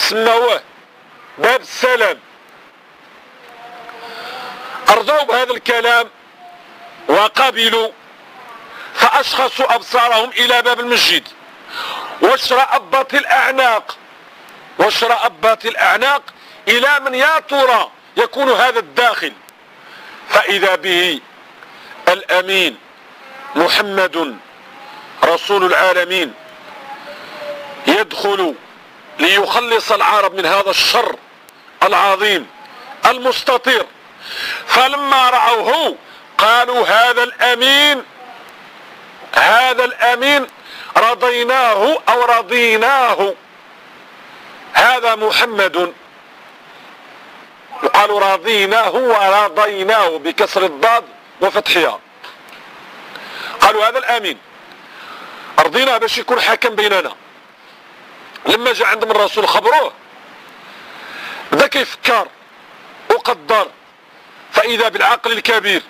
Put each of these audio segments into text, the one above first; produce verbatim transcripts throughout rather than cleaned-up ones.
سماوه باب السلام. أرضوا بهذا الكلام وقبلوا، فأشخصوا أبصارهم إلى باب المسجد واشرأبت الأعناق واشرأبت الأعناق إلى من يا ترى يكون هذا الداخل. فإذا به الأمين محمد رسول العالمين يدخل ليخلص العرب من هذا الشر العظيم المستطير. فلما رأوه قالوا هذا الأمين هذا الأمين رضيناه أو رضيناه، هذا محمد. قالوا رضيناه ورضيناه بكسر الضاد وفتحها. قالوا هذا الأمين رضيناه باش يكون حاكم بيننا. لما جاء عندهم الرسول خبروه بدا كيفكر وقدر، فإذا بالعقل الكبير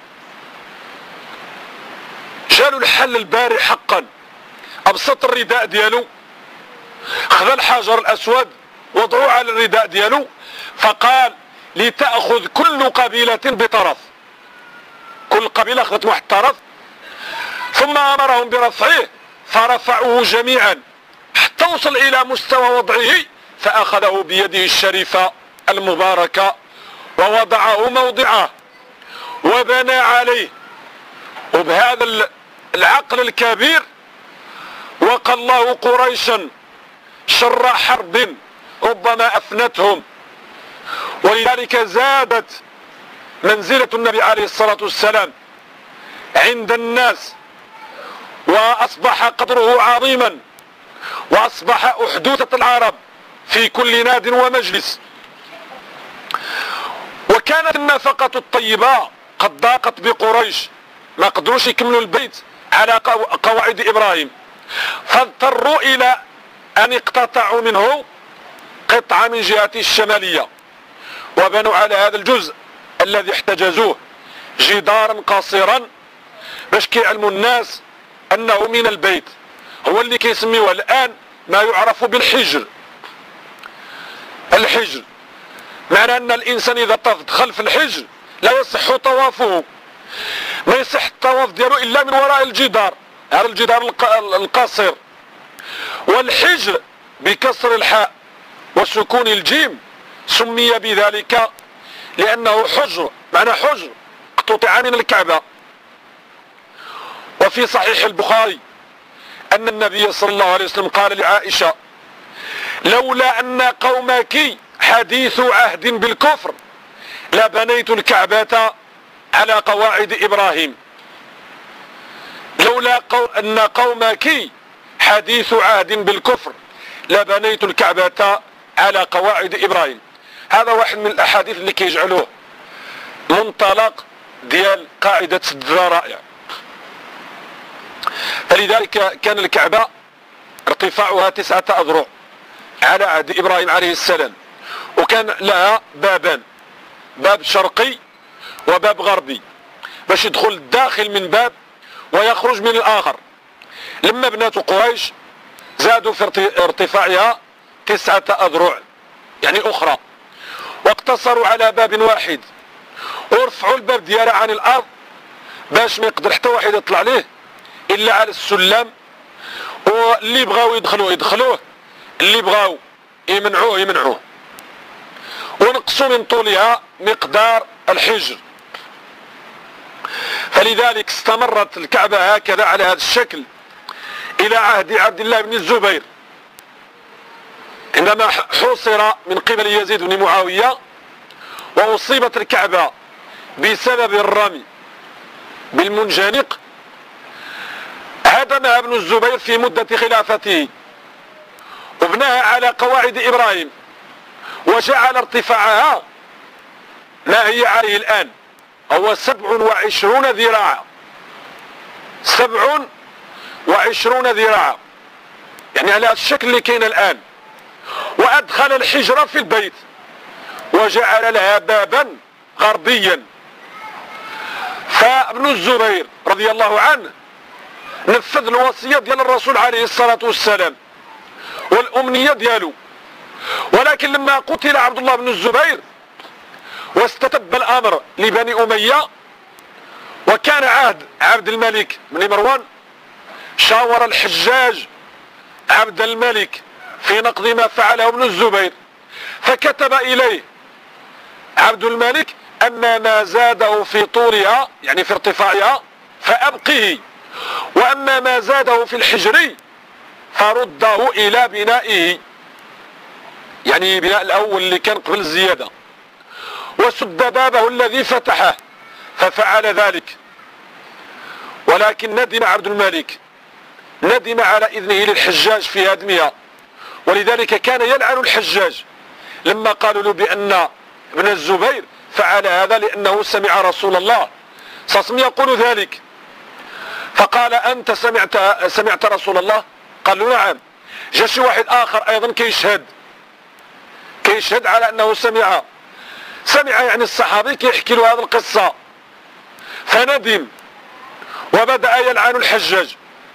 جالوا الحل الباري حقا. أبسط الرداء ديالو، خذ الحجر الأسود وضعوه على الرداء ديالو، فقال لتأخذ كل قبيلة بطرف. كل قبيلة أخذت واحد الطرف، ثم أمرهم برفعه فرفعوه جميعا حتى وصل إلى مستوى وضعه، فأخذه بيده الشريفة المباركة ووضعه موضعه وبنى عليه. وبهذا العقل الكبير وقى الله قريشا شر حرب ربما أفنتهم، ولذلك زادت منزلة النبي عليه الصلاة والسلام عند الناس، وأصبح قدره عظيما، وأصبح أحدوثة العرب في كل ناد ومجلس. وكانت النفقة الطيبة قد ضاقت بقريش، ما قدروش يكملوا البيت على قواعد إبراهيم، فاضطروا إلى أن اقتطعوا منه قطعة من جهته الشمالية، وبنوا على هذا الجزء الذي احتجزوه جدارا قصيرا باش كيعلموا الناس أنه من البيت. هو اللي كيسميوه الآن ما يعرف بالحجر. الحجر معنى أن الإنسان إذا طاف خلف الحجر لا يصح طوافه، ما يصح الطواف ديالو إلا من وراء الجدار، هذا الجدار القصير. والحجر بكسر الحاء وسكون الجيم سمي بذلك لأنه حجر، معنى حجر قطع من الكعبة. وفي صحيح البخاري أن النبي صلى الله عليه وسلم قال لعائشة لولا أن قومك حديث عهد بالكفر لبنيت الكعبة على قواعد إبراهيم. لولا قو أن قومك حديث عهد بالكفر لبنيت الكعبة على قواعد إبراهيم. هذا واحد من الأحاديث اللي كيجعلوه منطلق ديال قاعدة سد الذرائع. فلذلك كان الكعبة ارتفاعها تسعة أذرع على عهد إبراهيم عليه السلام، وكان لها بابان، باب شرقي وباب غربي، باش يدخل الداخل من باب ويخرج من الآخر. لما بنات قريش زادوا في ارتفاعها تسعة أذرع يعني أخرى، واقتصروا على باب واحد، ورفعوا الباب ديالها عن الأرض باش ما يقدر حتى واحد يطلع ليه إلا على السلم، واللي بغاو يدخلوه يدخلوه، اللي بغاو يمنعوه يمنعوه. ونقصوا من طولها مقدار الحجر. فلذلك استمرت الكعبة هكذا على هذا الشكل إلى عهد عبد الله بن الزبير، عندما حوصر من قبل يزيد بن معاوية وأصيبت الكعبة بسبب الرمي بالمنجنيق، هدمها ابن الزبير في مدة خلافته وبناها على قواعد إبراهيم، وجعل ارتفاعها ما هي عليه الآن، هو سبع وعشرون ذراعا، سبع وعشرون ذراعا يعني على الشكل اللي كاين الآن. وأدخل الحجرة في البيت وجعل لها بابا غربيا. فابن الزبير رضي الله عنه نفذ الوصية ديال الرسول عليه الصلاة والسلام والأمنية ديالو، ولكن لما قتل عبد الله بن الزبير واستتب الأمر لبني أمية وكان عهد عبد الملك بن مروان، شاور الحجاج عبد الملك في نقض ما فعله ابن الزبير، فكتب إليه عبد الملك: أما ما زاده في طولها يعني في ارتفاعها فأبقه، وأما ما زاده في الحجر فرده إلى بنائه، يعني بناء الأول اللي كان قبل الزيادة، وسد بابه الذي فتحه، ففعل ذلك. ولكن ندم عبد الملك، ندم على إذنه للحجاج في هدمها، ولذلك كان يلعن الحجاج لما قالوا له بأن ابن الزبير فعل هذا لأنه سمع رسول الله صلى الله عليه وسلم يقول ذلك، فقال: أنت سمعت سمعت رسول الله؟ قال له: نعم. جاء شي واحد آخر أيضا كيشهد كيشهد على أنه سمع سمع يعني الصحابي كيحكي له هذه القصة، فندم وبدأ يلعن الحجاج.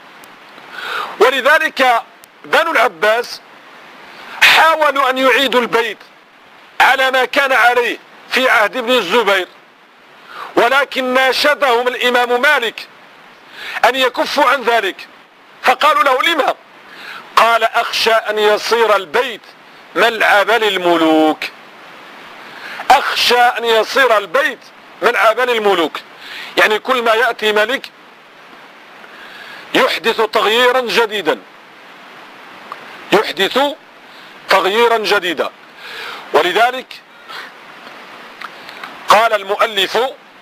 ولذلك بنو العباس حاولوا أن يعيدوا البيت على ما كان عليه في عهد ابن الزبير، ولكن ناشدهم الإمام مالك أن يكفوا عن ذلك، فقالوا له: لما؟ قال: أخشى أن يصير البيت ملعبا للملوك، أخشى أن يصير البيت ملعبا للملوك، يعني كل ما يأتي ملك يحدث تغييرا جديدا يحدث تغييرا جديدا ولذلك قال المؤلف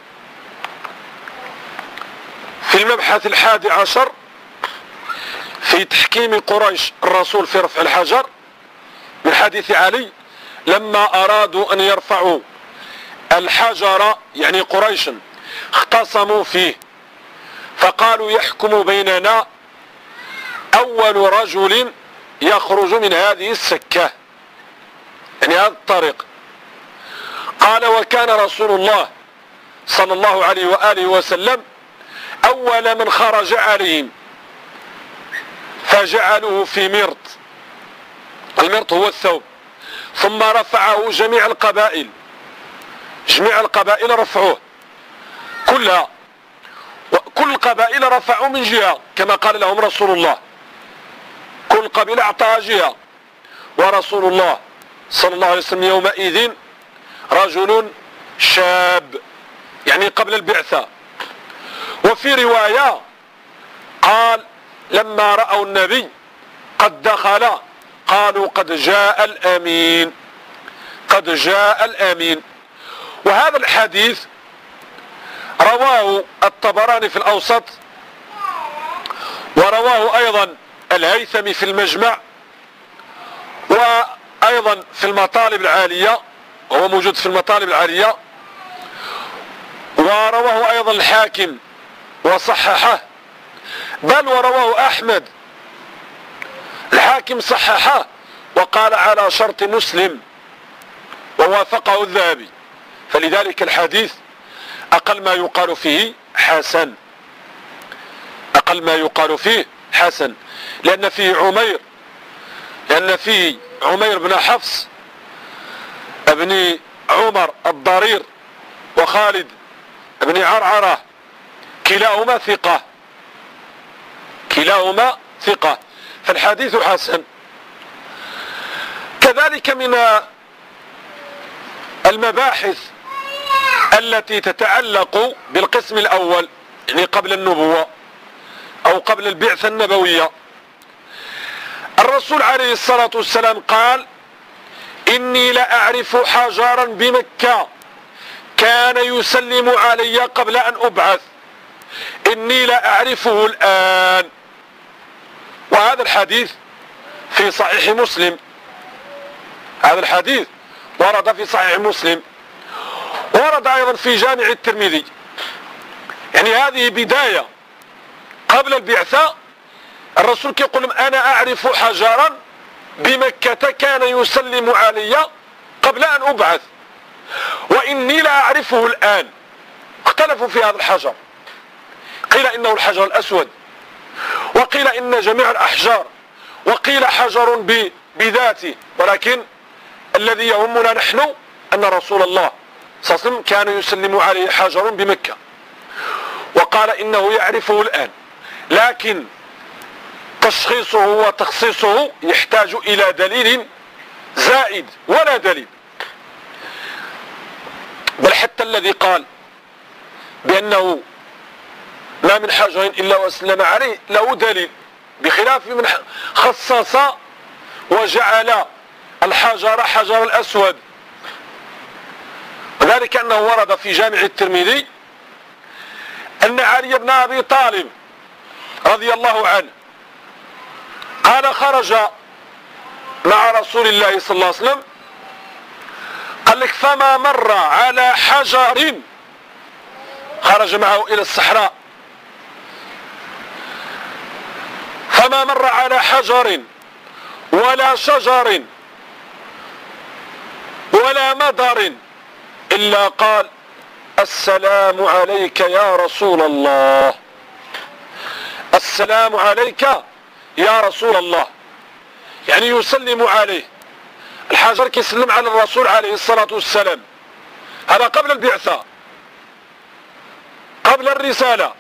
في المبحث الحادي عشر في تحكيم قريش الرسول في رفع الحجر من حديث علي: لما أرادوا أن يرفعوا الحجر يعني قريشا اختصموا فيه، فقالوا: يحكم بيننا أول رجل يخرج من هذه السكة، يعني هذا الطريق. قال: وكان رسول الله صلى الله عليه وآله وسلم أول من خرج عليهم، فجعلوه في مرط، المرط هو الثوب، ثم رفعه جميع القبائل جميع القبائل رفعوه كلها، وكل القبائل رفعوا من جهة كما قال لهم رسول الله، كل قبيلة أعطاها جهة، ورسول الله صلى الله عليه وسلم يومئذ رجل شاب يعني قبل البعثة. وفي رواية قال: لما رأوا النبي قد دخل قالوا: قد جاء الأمين قد جاء الأمين. وهذا الحديث رواه الطبراني في الأوسط، ورواه أيضا الهيثمي في المجمع، وأيضا في المطالب العالية، وهو موجود في المطالب العالية، ورواه أيضا الحاكم وصححه، بل ورواه أحمد، الحاكم صححه وقال على شرط مسلم ووافقه الذهبي. فلذلك الحديث أقل ما يقال فيه حسن أقل ما يقال فيه حسن لأن فيه عمير لأن فيه عمير بن حفص ابن عمر الضرير وخالد بن عرعرة، كلاهما ثقة كلاهما ثقة فالحديث حسن. كذلك من المباحث التي تتعلق بالقسم الأول يعني قبل النبوة أو قبل البعثة النبوية، الرسول عليه الصلاة والسلام قال: إني لأعرف حجرا بمكة كان يسلم علي قبل أن أبعث، إني لأعرفه الآن. وهذا الحديث في صحيح مسلم هذا الحديث ورد في صحيح مسلم، ورد أيضا في جامع الترمذي. يعني هذه بداية قبل البعثة، الرسول يقول: أنا أعرف حجرا بمكة كان يسلم علي قبل أن أبعث، وإني لا أعرفه الآن. اختلفوا في هذا الحجر، قيل إنه الحجر الأسود، وقيل إن جميع الأحجار، وقيل حجر بذاته، ولكن الذي يهمنا نحن أن رسول الله صلى الله عليه وسلم كان يسلم عليه حجر بمكة، وقال إنه يعرفه الآن، لكن تشخيصه وتخصيصه يحتاج إلى دليل زائد ولا دليل. بل حتى الذي قال بأنه ما من حجر إلا وسلم عليه له دليل، بخلاف من خصص وجعل الحجر حجر الأسود، وذلك أنه ورد في جامع الترمذي أن علي بن أبي طالب رضي الله عنه قال خرج مع رسول الله صلى الله عليه وسلم، قال لك فما مر على حجر، خرج معه إلى الصحراء، فما مر على حجر ولا شجر ولا مدر إلا قال السلام عليك يا رسول الله، السلام عليك يا رسول الله، يعني يسلم عليه. الحجر كيسلم على الرسول عليه الصلاة والسلام، هذا قبل البعثة قبل الرسالة.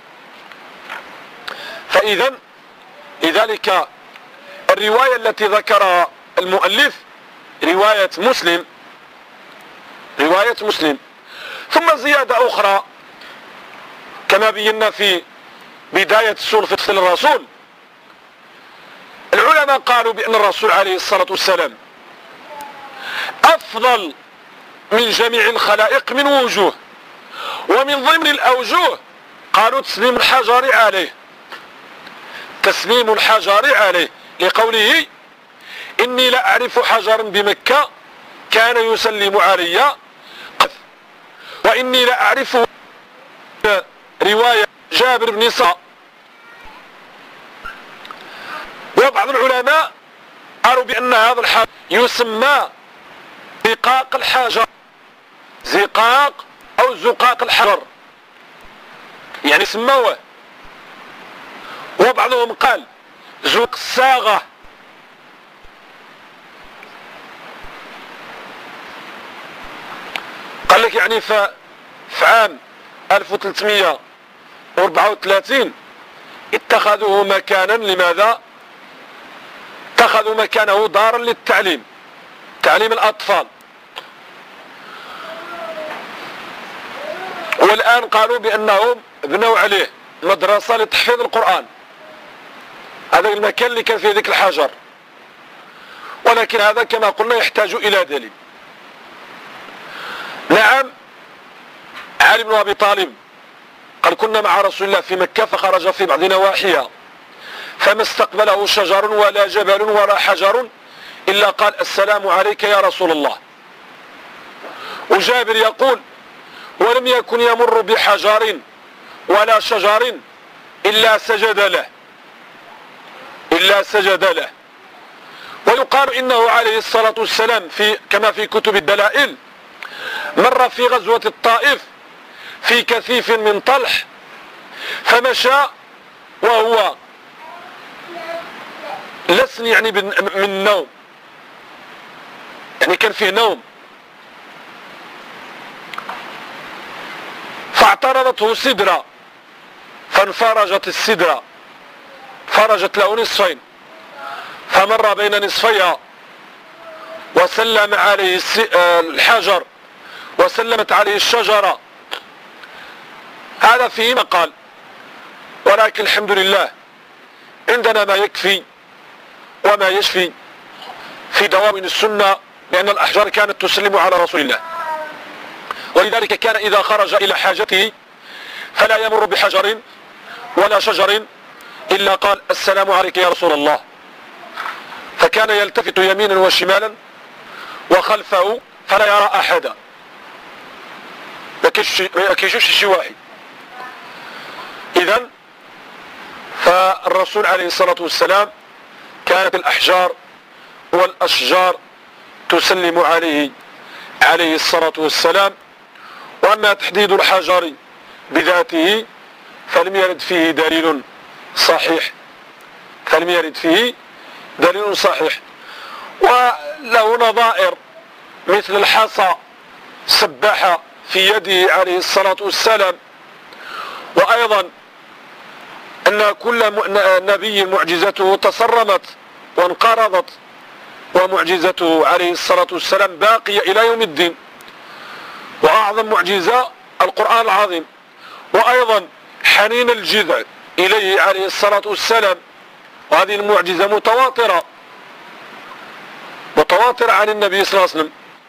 فإذا لذلك الرواية التي ذكرها المؤلف رواية مسلم، رواية مسلم. ثم زيادة أخرى كما بينا في بداية السور في تفصيل الرسول، العلماء قالوا بأن الرسول عليه الصلاة والسلام أفضل من جميع الخلائق من وجوه، ومن ضمن الأوجوه قالوا تسليم الحجر عليه، تسليم الحجر عليه، لقوله إني لأعرف حجرا بمكة كان يسلم علي، وإني لأعرف رواية جابر بن صا. وبعض العلماء قالوا بأن هذا الحجر يسمى زقاق الحجر، زقاق أو زقاق الحجر يعني سموه. وبعضهم قال زقاق الصاغة، قال لك يعني في عام ألف وثلاثمئة وأربعة وثلاثين اتخذوه مكانا، لماذا؟ اتخذوا مكانه دارا للتعليم، تعليم الأطفال. والآن قالوا بأنهم بنوا عليه مدرسة لتحفيظ القرآن، هذا المكان اللي كان فيه ذيك الحجر. ولكن هذا كما قلنا يحتاج إلى دليل. نعم علي بن أبي طالب قال كنا مع رسول الله في مكة فخرج في بعض نواحيها فما استقبله شجر ولا جبل ولا حجر إلا قال السلام عليك يا رسول الله. وجابر يقول ولم يكن يمر بحجر ولا شجر إلا سجد له، إلا سجد له. ويقال إنه عليه الصلاة والسلام في كما في كتب الدلائل مر في غزوة الطائف في كثيف من طلح فمشى وهو لسن يعني من النوم، يعني كان فيه نوم، فاعترضته سدرة فانفرجت السدرة، فرجت له نصفين، فمر بين نصفيها وسلم عليه الحجر وسلمت عليه الشجرة. هذا فيه مقال، ولكن الحمد لله عندنا ما يكفي وما يشفي في دواوين السنة، لأن الأحجار كانت تسلم على رسول الله، ولذلك كان إذا خرج إلى حاجته فلا يمر بحجر ولا شجر إلا قال السلام عليك يا رسول الله، فكان يلتفت يمينا وشمالا وخلفه فلا يرى أحدا، ما كيشوفش شي واحد. إذن فالرسول عليه الصلاة والسلام كانت الأحجار والأشجار تسلم عليه عليه الصلاة والسلام. وأما تحديد الحجر بذاته فلم يرد فيه دليل صحيح، فلم يرد فيه دليل صحيح، وله نظائر مثل الحصى سبح في يده عليه الصلاة والسلام. وأيضا أن كل نبي معجزته تصرمت وانقرضت، ومعجزته عليه الصلاة والسلام باقية إلى يوم الدين. وأعظم معجزة القرآن العظيم، وأيضا حنين الجذع إليه عليه الصلاة والسلام، وهذه المعجزة متواترة متواترة عن النبي صلى الله عليه وسلم،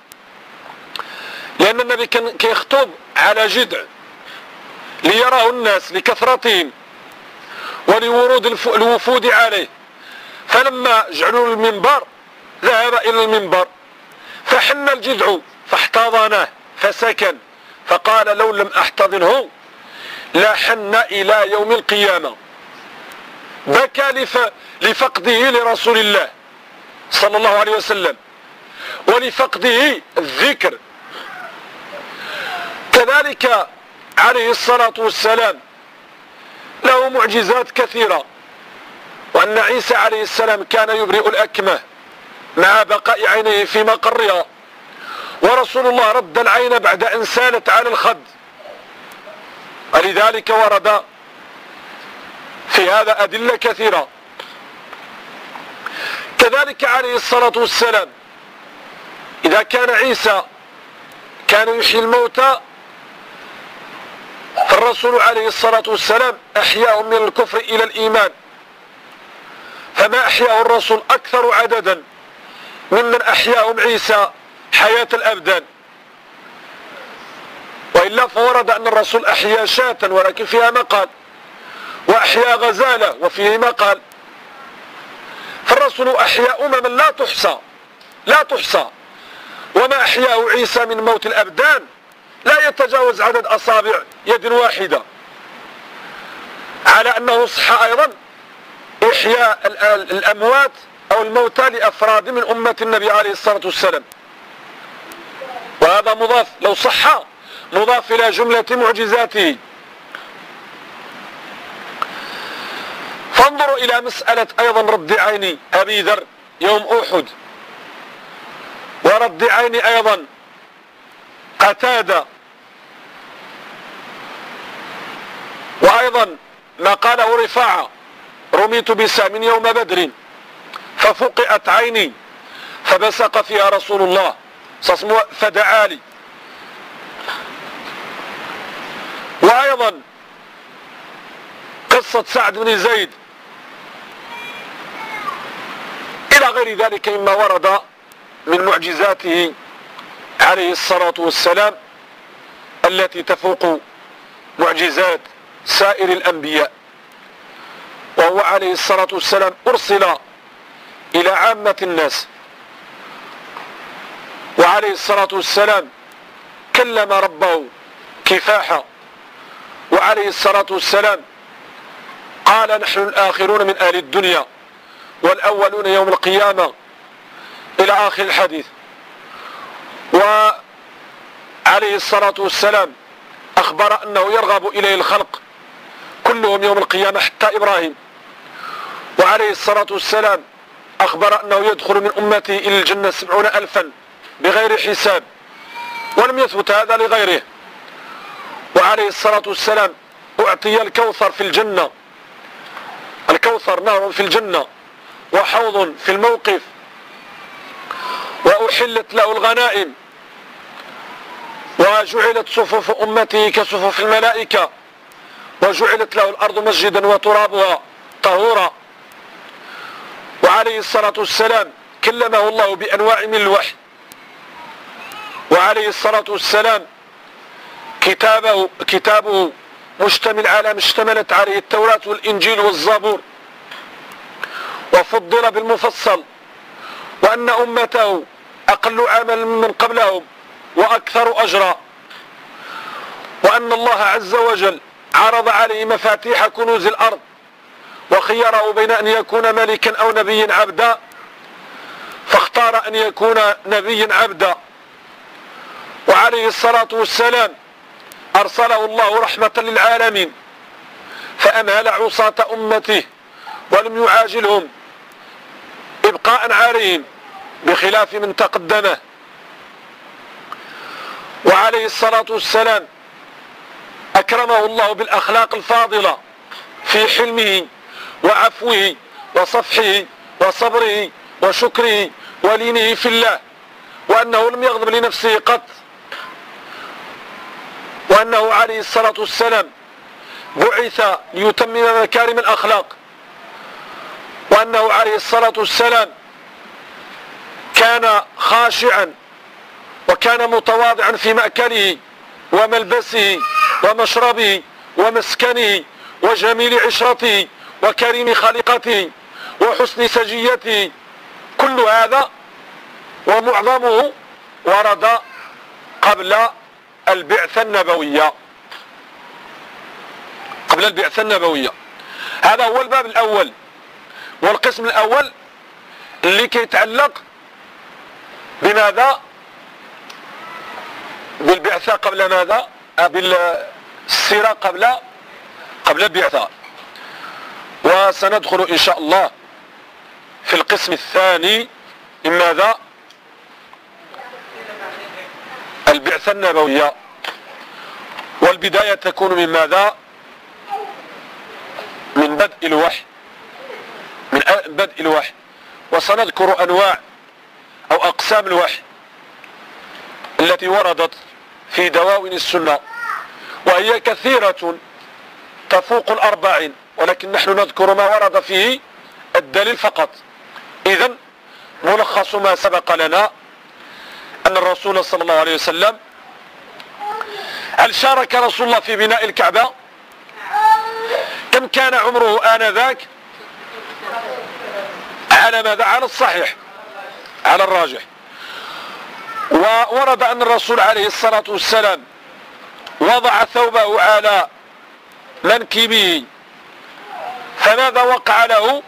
لأن النبي كان كيخطب على جذع ليراه الناس لكثرتهم ولورود الوفود عليه، فلما جعلوا المنبر ذهب إلى المنبر فحن الجذع فاحتضنه فسكن، فقال لو لم أحتضنه لحن إلى يوم القيامة. بكى لفقده لرسول الله صلى الله عليه وسلم ولفقده الذكر. كذلك عليه الصلاة والسلام له معجزات كثيرة، وأن عيسى عليه السلام كان يبرئ الأكمه مع بقاء عينيه في مقرها، ورسول الله رد العين بعد أن سالت على الخد، ولذلك ورد في هذا أدلة كثيرة. كذلك عليه الصلاة والسلام إذا كان عيسى كان يحيي الموتى، فالرسول عليه الصلاة والسلام أحياهم من الكفر إلى الإيمان، فما أحياه الرسول أكثر عددا ممن أحياهم عيسى حياة الأبدان. وإلا فورد أن الرسول أحيا شاة ولكن فيها مقال، وأحيا غزالة وفيه مقال، فالرسول أحيا أمما لا تحصى لا تحصى وما أحياه عيسى من موت الأبدان لا يتجاوز عدد أصابع يد واحدة، على أنه صح أيضا إحياء الأموات أو الموتى لأفراد من أمة النبي عليه الصلاة والسلام، وهذا مضاف لو صح مضاف إلى جملة معجزاته. فانظروا إلى مسألة أيضا رد عين أبي ذر يوم أحد، ورد عين أيضا قتادة، وأيضا ما قاله رفاعة رميت بسهم يوم بدر ففقئت عيني فبصق فيها رسول الله فدعا لي. وأيضا قصة سعد بن زيد إلى غير ذلك مما ورد من معجزاته عليه الصلاة والسلام التي تفوق معجزات سائر الأنبياء. وهو عليه الصلاة والسلام أرسل إلى عامة الناس، وعليه الصلاة والسلام كلم ربه كفاحا، وعليه الصلاة والسلام قال نحن الآخرون من أهل الدنيا والأولون يوم القيامة إلى آخر الحديث. وعليه الصلاة والسلام أخبر أنه يرغب إليه الخلق كلهم يوم القيامة حتى إبراهيم. وعليه الصلاة والسلام أخبر أنه يدخل من أمته إلى الجنة سبعون ألفا بغير حساب، ولم يثبت هذا لغيره. وعليه الصلاة والسلام أعطي الكوثر في الجنة، الكوثر نهر في الجنة وحوض في الموقف، وأحلت له الغنائم، وجعلت صفوف أمته كصفوف الملائكة، وجعلت له الأرض مسجدا وترابها طهورا. وعليه الصلاة والسلام كلمه الله بأنواع من الوحي. وعليه الصلاة والسلام كتابه, كتابه مشتمل على ما اشتملت عليه التوراة والإنجيل والزبور، وفضل بالمفصل، وأن أمته أقل عمل من قبلهم وأكثر أجرا، وأن الله عز وجل عرض عليه مفاتيح كنوز الأرض وخيره بين أن يكون ملكا أو نبيا عبدا، فاختار أن يكون نبيا عبدا. وعليه الصلاة والسلام أرسله الله رحمة للعالمين، فأمهل عصاة أمته ولم يعاجلهم إبقاء عليهم بخلاف من تقدمه. وعليه الصلاة والسلام أكرمه الله بالأخلاق الفاضلة في حلمه وعفوه وصفحه وصبره وشكره ولينه في الله، وأنه لم يغضب لنفسه قط، وأنه عليه الصلاة والسلام بعث ليتمم مكارم الأخلاق، وأنه عليه الصلاة والسلام كان خاشعا وكان متواضعا في مأكله وملبسه ومشربه ومسكنه وجميل عشرته وكريم خلقته وحسن سجيته. كل هذا ومعظمه ورد قبل البعثة النبوية قبل البعثة النبوية. هذا هو الباب الأول والقسم الأول اللي كيتعلق بماذا؟ بالبعثة قبل ماذا؟ بالسيرة قبل قبل البعثة. وسندخل إن شاء الله في القسم الثاني من ماذا؟ البعثة النبوية. والبداية تكون من ماذا؟ من بدء الوحي من بدء الوحي. وسنذكر أنواع أو أقسام الوحي التي وردت في دواوين السنة، وهي كثيرة تفوق الأربعين، ولكن نحن نذكر ما ورد فيه الدليل فقط. إذن ملخص ما سبق لنا أن الرسول صلى الله عليه وسلم هل شارك رسول الله في بناء الكعبة؟ كم كان عمره آنذاك؟ على ماذا؟ على الصحيح، على الراجح. وورد أن الرسول عليه الصلاة والسلام وضع ثوبه على منكبه، فماذا وقع له؟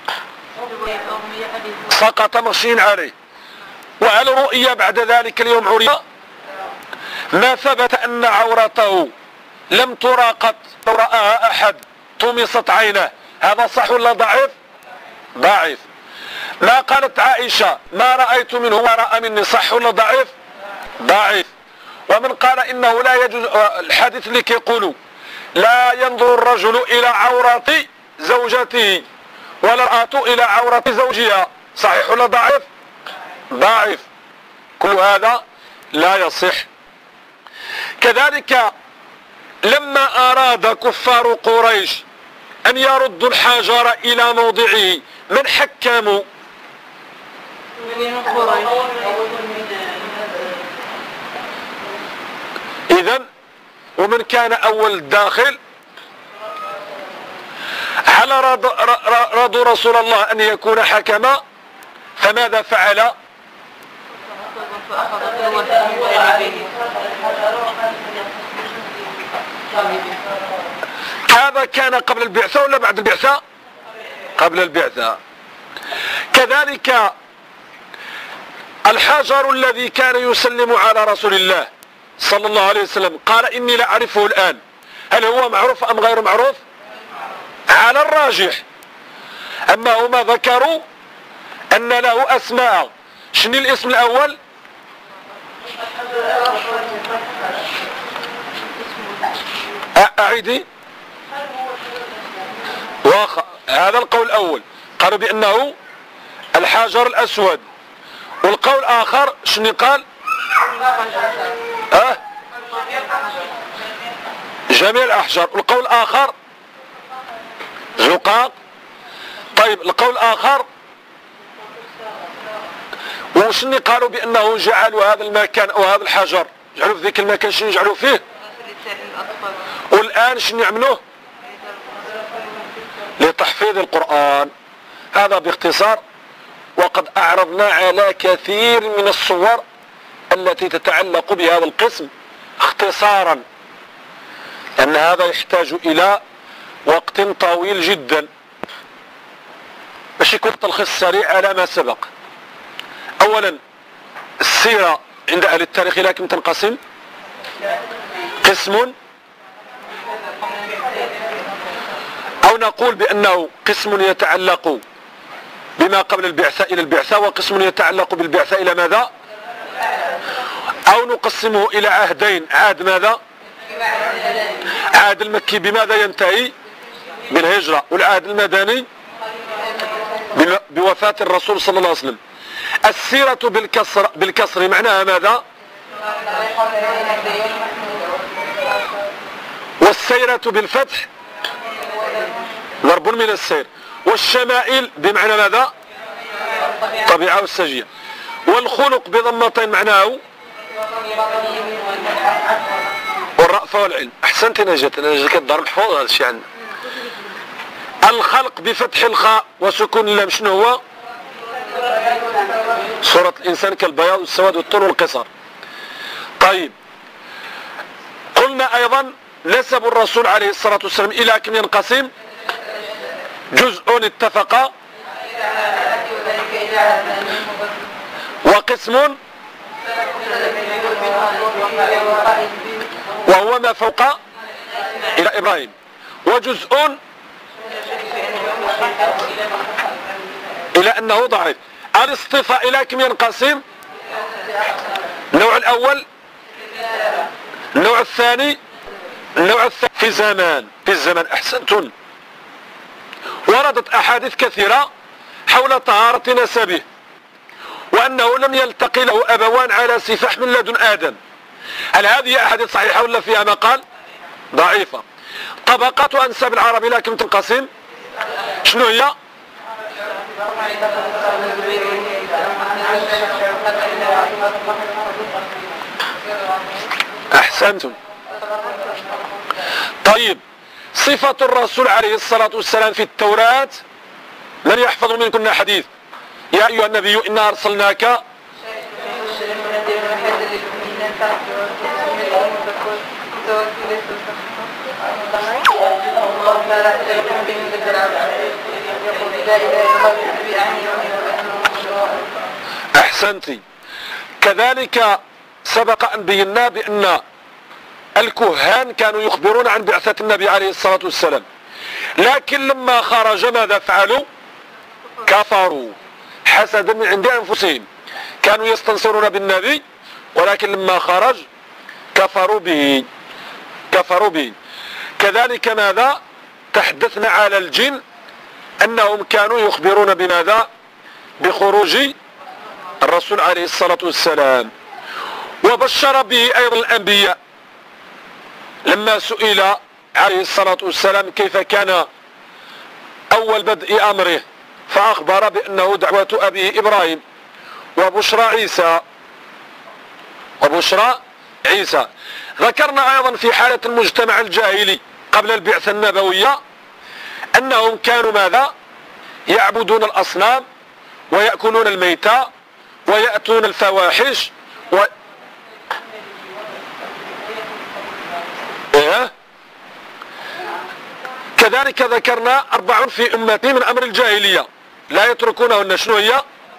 سقط مغشي عليه. وهل رؤي بعد ذلك اليوم عري؟ ما ثبت أن عورته لم ترى قط، لو رآها أحد طمست عينه. هذا صح ولا ضعيف؟ ضعيف. ما قالت عائشة ما رأيت منه ورأى مني، صح ولا ضعيف؟ ضعيف. ومن قال إنه لا يجوز الحديث اللي كيقولوا لا ينظر الرجل إلى عورة زوجته ولا المرأة إلى عورة زوجها، صحيح ولا ضعيف؟ ضعيف. كل هذا لا يصح. كذلك لما أراد كفار قريش أن يردوا الحجر إلى موضعه، من حكموا؟ إذن ومن كان أول الداخل هل رضوا رسول الله أن يكون حكما؟ فماذا فعل؟ هذا كان قبل البعثة ولا بعد البعثة؟ قبل البعثة. كذلك الحجر الذي كان يسلم على رسول الله صلى الله عليه وسلم قال إني لا أعرفه الآن، هل هو معروف أم غير معروف؟ على الراجح. أما هما ذكروا أن له أسماء. شنو الاسم الأول؟ أعيدي. وخ... هذا القول الأول قالوا بأنه الحجر الأسود، والقول الآخر شنو قال؟ أه؟ جميع الأحجار. والقول الآخر زقاق. طيب القول الآخر وشنو قالوا بأنه جعلوا هذا المكان أو هذا الحجر جعلوا في ذيك المكان شنو يجعلوا فيه؟ والآن شنو يعملوه؟ لتحفيظ القرآن. هذا باختصار، وقد أعرضنا على كثير من الصور التي تتعلق بهذا القسم اختصارا، لأن هذا يحتاج إلى وقت طويل جدا باش يكون تلخيص سريع على ما سبق. أولا السيرة عند أهل التاريخ إلى كم تنقسم؟ قسم، أو نقول بأنه قسم يتعلق بما قبل البعثة إلى البعثة، وقسم يتعلق بالبعثة إلى ماذا؟ أو نقسمه إلى عهدين. عهد ماذا؟ عهد المكي بماذا ينتهي؟ بالهجرة. والعهد المدني بوفاة الرسول صلى الله عليه وسلم. السيرة بالكسر, بالكسر معناها ماذا؟ والسيرة بالفتح ضرب من السير. والشمائل بمعنى ماذا؟ طبيعة والسجية. والخلق بضمتين معناه والرأفة والعلم. أحسنت نجت نجت كدار محفوظ هذا الشيء عندنا. الخلق بفتح الخاء وسكون اللام شنو هو؟ صورة الإنسان كالبياض والسواد والطول والقصر. طيب قلنا أيضا نسب الرسول عليه الصلاة والسلام إلى كم ينقسم؟ جزء اتفق وقسم وهو ما فوق إلى إبراهيم، وجزء إلى أنه ضعيف. الاصطفاء إلى كم ينقسم؟ النوع الأول، النوع الثاني، النوع الثاني في زمان في الزمان. أحسنتم. وردت أحاديث كثيرة حول طهارة نسبه، وأنه لم يلتقي له أبوان على سفاح من لدن آدم. هل هذه أحاديث صحيحة ولا فيها مقال؟ ضعيفة. طبقات أنساب العرب إلى كم تنقسم؟ شنو هي؟ أحسنتم. طيب صفة الرسول عليه الصلاة والسلام في التوراة، من يحفظ منكم حديث يا أيها النبي إنا أرسلناك أحسنتي. كذلك سبق أن بينا بأن الكهان كانوا يخبرون عن بعثة النبي عليه الصلاة والسلام، لكن لما خرج ماذا فعلوا؟ كفروا حسدا من عند أنفسهم. كانوا يستنصرون بالنبي، ولكن لما خرج كفروا به كفروا به. كذلك ماذا؟ تحدثنا على الجن أنهم كانوا يخبرون بماذا؟ بخروج الرسول عليه الصلاة والسلام. وبشر به أيضا الأنبياء لما سئل عليه الصلاة والسلام كيف كان أول بدء أمره، فأخبر بأنه دعوة أبيه إبراهيم وبشرى عيسى وبشرى عيسى. ذكرنا أيضا في حالة المجتمع الجاهلي قبل البعثة النبوية أنهم كانوا ماذا؟ يعبدون الأصنام ويأكلون الميتة ويأتون الفواحش و... إيه؟ كذلك ذكرنا أربع في أمتي من أمر الجاهلية لا يتركونهن. شنو هي؟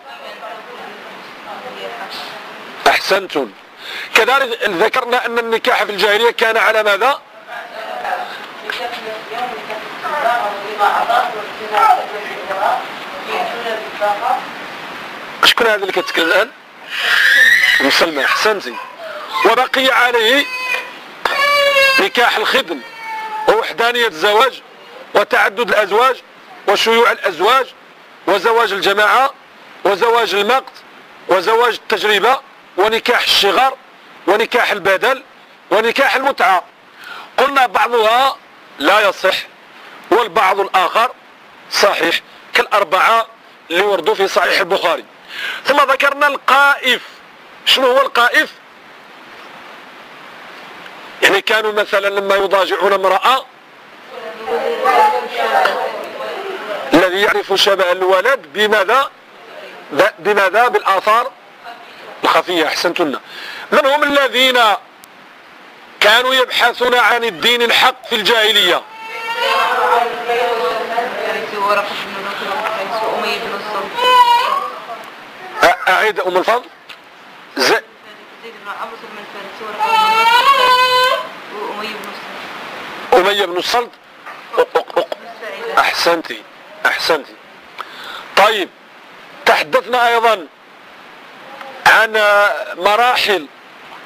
أحسنتم. كذلك ذكرنا أن النكاح في الجاهلية كان على ماذا؟ شكون هذا اللي كتكلم الآن؟ مسلمة. أحسنتي. وبقي عليه نكاح الخدم ووحدانية الزواج وتعدد الأزواج وشيوع الأزواج وزواج الجماعة وزواج المقت وزواج التجربة ونكاح الشغار ونكاح البدل ونكاح المتعة. قلنا بعضها لا يصح والبعض الآخر صحيح، كالأربعة اللي وردوا في صحيح البخاري. ثم ذكرنا القائف. شنو هو القائف؟ يعني كانوا مثلا لما يضاجعون امرأة الذي يعرف شبه الولد بماذا؟ بماذا؟ بالآثار الخفية. أحسنتنا. من هم الذين كانوا يبحثون عن الدين الحق في الجاهلية؟ أعيد أم الفضل. زي أمية بن الصلت. أحسنتي أحسنتي. طيب تحدثنا أيضا عن مراحل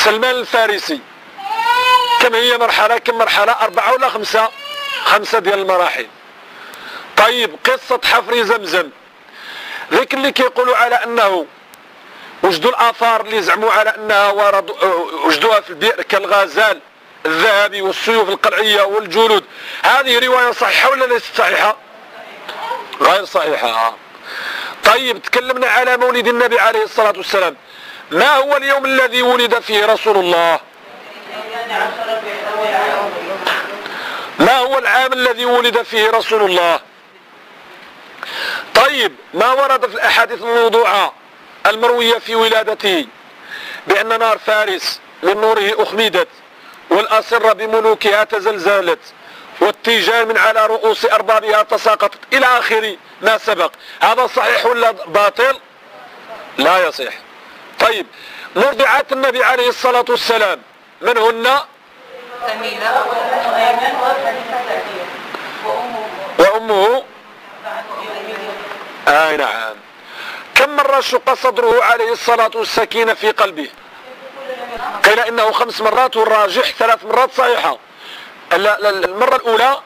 سلمان الفارسي كم هي مرحلة؟ كم مرحلة؟ أربعة ولا خمسة؟ خمسة ديال المراحل. طيب قصة حفر زمزم ذيك اللي كيقولوا على أنه وجدوا الآثار اللي زعموا على أنها ورد وجدوها في البئر كالغزال الذهبي والسيوف القلعية والجلود، هذه رواية صحيحة ولا ليست صحيحة؟ غير صحيحة. طيب تكلمنا على مولد النبي عليه الصلاة والسلام، ما هو اليوم الذي ولد فيه رسول الله؟ ما هو العام الذي ولد فيه رسول الله؟ طيب ما ورد في الأحاديث الموضوعة المروية في ولادته بأن نار فارس من نوره أخمدت والأسرة بملوكها تزلزلت والتيجان من على رؤوس أربابها تساقطت إلى آخر ما سبق، هذا صحيح ولا باطل؟ لا يصح. طيب مرضعات النبي عليه الصلاة والسلام من هن؟ وأمه آه نعم. كم مرة شق صدره عليه الصلاة والسكينة في قلبه؟ قيل إنه خمس مرات والراجح ثلاث مرات صحيحة. المرة الأولى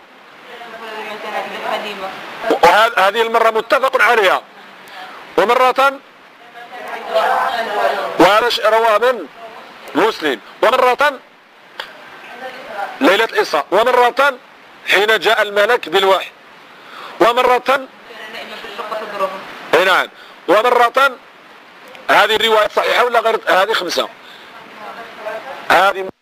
وهذه المرة متفق عليها، ومرة وروى من مسلم، ومرة ليلة الإسراء، ومرة حين جاء الملك بالوحي، ومرة نعم، ومرة هذه الرواية صحيحة ولا غير؟ هذه خمسة. هذه